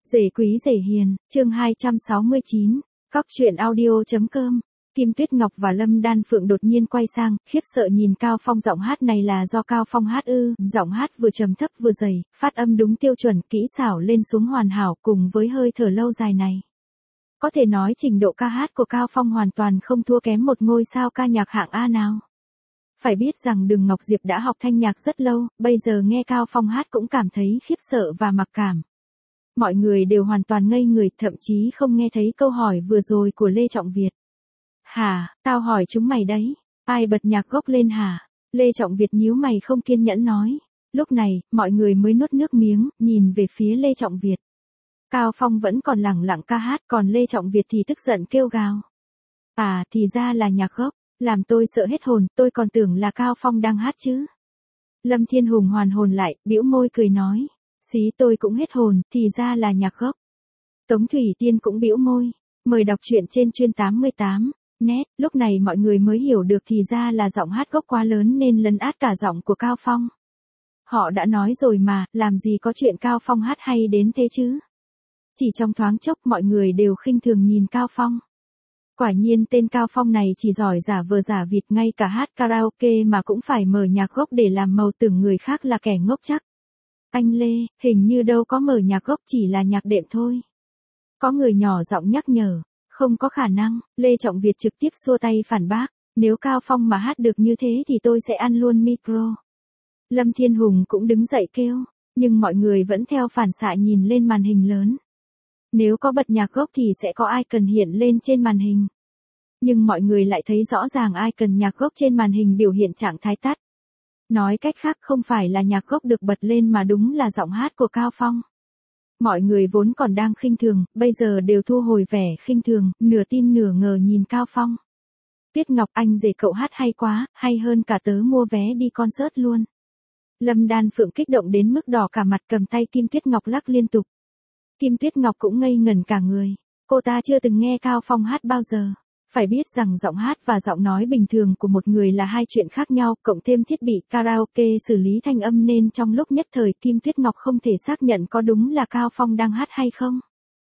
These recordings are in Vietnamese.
Rể quý rể hiền, chương 269, Cóc truyện audio.com. Kim Tuyết Ngọc và Lâm Đan Phượng đột nhiên quay sang, khiếp sợ nhìn Cao Phong. Giọng hát này là do Cao Phong hát ư? Giọng hát vừa trầm thấp vừa dày, phát âm đúng tiêu chuẩn, kỹ xảo lên xuống hoàn hảo, cùng với hơi thở lâu dài này. Có thể nói trình độ ca hát của Cao Phong hoàn toàn không thua kém một ngôi sao ca nhạc hạng A nào. Phải biết rằng Đường Ngọc Diệp đã học thanh nhạc rất lâu, bây giờ nghe Cao Phong hát cũng cảm thấy khiếp sợ và mặc cảm. Mọi người đều hoàn toàn ngây người, thậm chí không nghe thấy câu hỏi vừa rồi của Lê Trọng Việt. Hả, tao hỏi chúng mày đấy, ai bật nhạc gốc lên hả? Lê Trọng Việt nhíu mày không kiên nhẫn nói. Lúc này, mọi người mới nuốt nước miếng, nhìn về phía Lê Trọng Việt. Cao Phong vẫn còn lẳng lặng ca hát, còn Lê Trọng Việt thì tức giận kêu gào. À, thì ra là nhạc gốc, làm tôi sợ hết hồn, tôi còn tưởng là Cao Phong đang hát chứ. Lâm Thiên Hùng hoàn hồn lại, bĩu môi cười nói. Xí, tôi cũng hết hồn, thì ra là nhạc gốc. Tống Thủy Tiên cũng bĩu môi. Mời đọc truyện trên chuyên 88. Net, lúc này mọi người mới hiểu được thì ra là giọng hát gốc quá lớn nên lấn át cả giọng của Cao Phong. Họ đã nói rồi mà, làm gì có chuyện Cao Phong hát hay đến thế chứ. Chỉ trong thoáng chốc mọi người đều khinh thường nhìn Cao Phong. Quả nhiên tên Cao Phong này chỉ giỏi giả vờ giả vịt, ngay cả hát karaoke mà cũng phải mở nhạc gốc để làm màu, tưởng người khác là kẻ ngốc chắc. Anh Lê, hình như đâu có mở nhạc gốc, chỉ là nhạc đệm thôi. Có người nhỏ giọng nhắc nhở. Không có khả năng, Lê Trọng Việt trực tiếp xua tay phản bác. Nếu Cao Phong mà hát được như thế thì tôi sẽ ăn luôn micro. Lâm Thiên Hùng cũng đứng dậy kêu, nhưng mọi người vẫn theo phản xạ nhìn lên màn hình lớn. Nếu có bật nhạc gốc thì sẽ có icon hiện lên trên màn hình. Nhưng mọi người lại thấy rõ ràng icon nhạc gốc trên màn hình biểu hiện trạng thái tắt. Nói cách khác, không phải là nhạc gốc được bật lên mà đúng là giọng hát của Cao Phong. Mọi người vốn còn đang khinh thường, bây giờ đều thu hồi vẻ khinh thường, nửa tin nửa ngờ nhìn Cao Phong. Tuyết Ngọc, anh rể cậu hát hay quá, hay hơn cả tớ mua vé đi concert luôn. Lâm Đan Phượng kích động đến mức đỏ cả mặt, cầm tay Kim Tuyết Ngọc lắc liên tục. Kim Tuyết Ngọc cũng ngây ngẩn cả người, cô ta chưa từng nghe Cao Phong hát bao giờ. Phải biết rằng giọng hát và giọng nói bình thường của một người là hai chuyện khác nhau, cộng thêm thiết bị karaoke xử lý thanh âm nên trong lúc nhất thời Kim Tuyết Ngọc không thể xác nhận có đúng là Cao Phong đang hát hay không.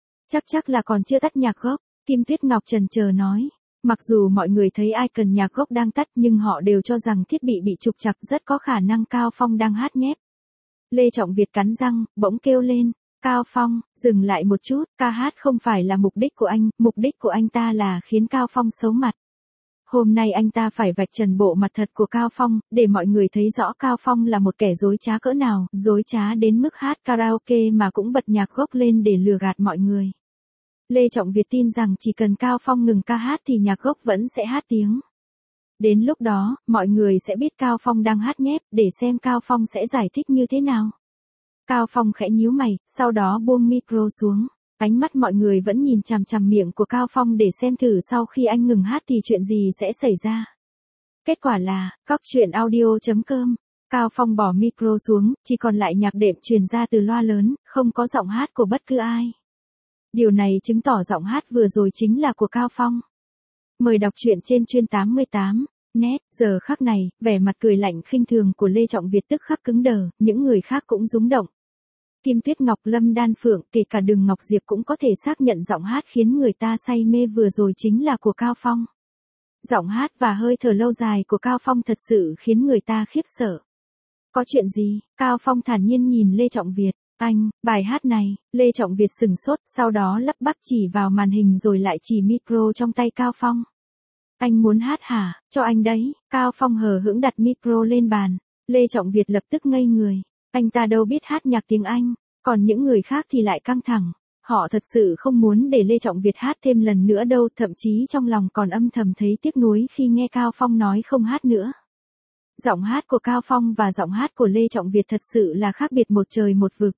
Chắc là còn chưa tắt nhạc gốc, Kim Tuyết Ngọc chần chờ nói. Mặc dù mọi người thấy icon nhạc gốc đang tắt nhưng họ đều cho rằng thiết bị trục trặc, rất có khả năng Cao Phong đang hát nhép. Lê Trọng Việt cắn răng, bỗng kêu lên. Cao Phong, dừng lại một chút, ca hát không phải là mục đích của anh, mục đích của anh ta là khiến Cao Phong xấu mặt. Hôm nay anh ta phải vạch trần bộ mặt thật của Cao Phong, để mọi người thấy rõ Cao Phong là một kẻ dối trá cỡ nào, dối trá đến mức hát karaoke mà cũng bật nhạc gốc lên để lừa gạt mọi người. Lê Trọng Việt tin rằng chỉ cần Cao Phong ngừng ca hát thì nhạc gốc vẫn sẽ hát tiếng. Đến lúc đó, mọi người sẽ biết Cao Phong đang hát nhép, để xem Cao Phong sẽ giải thích như thế nào. Cao Phong khẽ nhíu mày, sau đó buông micro xuống. Ánh mắt mọi người vẫn nhìn chằm chằm miệng của Cao Phong để xem thử sau khi anh ngừng hát thì chuyện gì sẽ xảy ra. Kết quả là, Cóc truyện audio.com. Cao Phong bỏ micro xuống, chỉ còn lại nhạc đệm truyền ra từ loa lớn, không có giọng hát của bất cứ ai. Điều này chứng tỏ giọng hát vừa rồi chính là của Cao Phong. Mời đọc truyện trên chuyên 88. Net, giờ khắc này, vẻ mặt cười lạnh khinh thường của Lê Trọng Việt tức khắc cứng đờ, những người khác cũng rúng động. Kim Tuyết Ngọc, Lâm Đan Phượng, kể cả Đường Ngọc Diệp cũng có thể xác nhận giọng hát khiến người ta say mê vừa rồi chính là của Cao Phong. Giọng hát và hơi thở lâu dài của Cao Phong thật sự khiến người ta khiếp sợ. Có chuyện gì? Cao Phong thản nhiên nhìn Lê Trọng Việt. Anh, bài hát này, Lê Trọng Việt sừng sốt, sau đó lắp bắp chỉ vào màn hình rồi lại chỉ micro trong tay Cao Phong. Anh muốn hát hả? Cho anh đấy. Cao Phong hờ hững đặt micro lên bàn. Lê Trọng Việt lập tức ngây người. Anh ta đâu biết hát nhạc tiếng Anh, còn những người khác thì lại căng thẳng. Họ thật sự không muốn để Lê Trọng Việt hát thêm lần nữa đâu, thậm chí trong lòng còn âm thầm thấy tiếc nuối khi nghe Cao Phong nói không hát nữa. Giọng hát của Cao Phong và giọng hát của Lê Trọng Việt thật sự là khác biệt một trời một vực.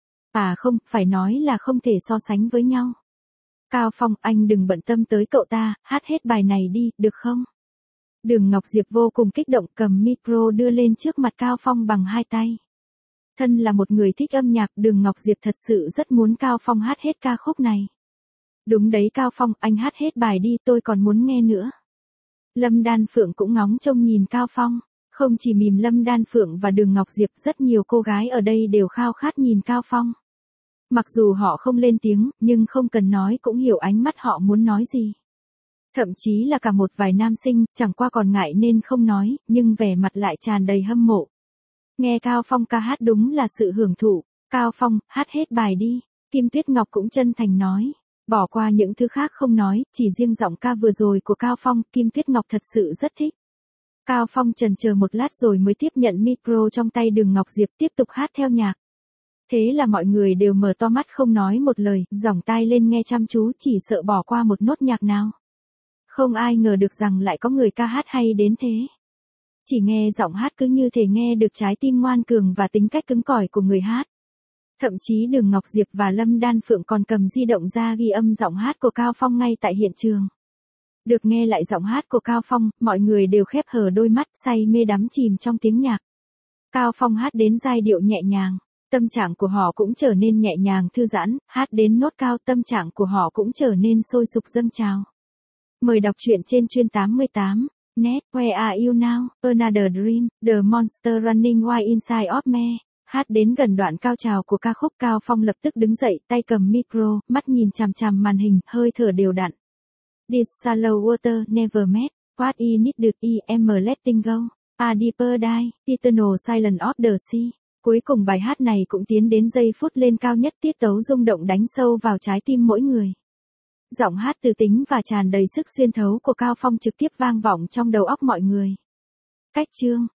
À không, phải nói là không thể so sánh với nhau. Cao Phong, anh đừng bận tâm tới cậu ta, hát hết bài này đi, được không? Đường Ngọc Diệp vô cùng kích động, cầm micro đưa lên trước mặt Cao Phong bằng hai tay. Thân là một người thích âm nhạc, Đường Ngọc Diệp thật sự rất muốn Cao Phong hát hết ca khúc này. Đúng đấy Cao Phong, anh hát hết bài đi, tôi còn muốn nghe nữa. Lâm Đan Phượng cũng ngóng trông nhìn Cao Phong. Không chỉ mỉm Lâm Đan Phượng và Đường Ngọc Diệp, rất nhiều cô gái ở đây đều khao khát nhìn Cao Phong. Mặc dù họ không lên tiếng, nhưng không cần nói cũng hiểu ánh mắt họ muốn nói gì. Thậm chí là cả một vài nam sinh, chẳng qua còn ngại nên không nói, nhưng vẻ mặt lại tràn đầy hâm mộ. Nghe Cao Phong ca hát đúng là sự hưởng thụ. Cao Phong, hát hết bài đi. Kim Tuyết Ngọc cũng chân thành nói. Bỏ qua những thứ khác không nói, chỉ riêng giọng ca vừa rồi của Cao Phong, Kim Tuyết Ngọc thật sự rất thích. Cao Phong chần chờ một lát rồi mới tiếp nhận micro trong tay Đường Ngọc Diệp tiếp tục hát theo nhạc. Thế là mọi người đều mở to mắt không nói một lời, giỏng tai lên nghe chăm chú chỉ sợ bỏ qua một nốt nhạc nào. Không ai ngờ được rằng lại có người ca hát hay đến thế. Chỉ nghe giọng hát cứ như thể nghe được trái tim ngoan cường và tính cách cứng cỏi của người hát. Thậm chí Đường Ngọc Diệp và Lâm Đan Phượng còn cầm di động ra ghi âm giọng hát của Cao Phong ngay tại hiện trường. Được nghe lại giọng hát của Cao Phong, mọi người đều khép hờ đôi mắt say mê đắm chìm trong tiếng nhạc. Cao Phong hát đến giai điệu nhẹ nhàng, tâm trạng của họ cũng trở nên nhẹ nhàng thư giãn, hát đến nốt cao tâm trạng của họ cũng trở nên sôi sục dâng trào. Mời đọc truyện trên chuyên 88. Net, Where Are You Now, Another Dream, The Monster Running Wild Inside of Me. Hát đến gần đoạn cao trào của ca khúc, Cao Phong lập tức đứng dậy, tay cầm micro, mắt nhìn chằm chằm màn hình, hơi thở đều đặn. This shallow water never met, what I needed I am letting go, a deeper dive, eternal silence of the sea. Cuối cùng bài hát này cũng tiến đến giây phút lên cao nhất, tiết tấu rung động đánh sâu vào trái tim mỗi người. Giọng hát từ tính và tràn đầy sức xuyên thấu của Cao Phong trực tiếp vang vọng trong đầu óc mọi người. Cách chương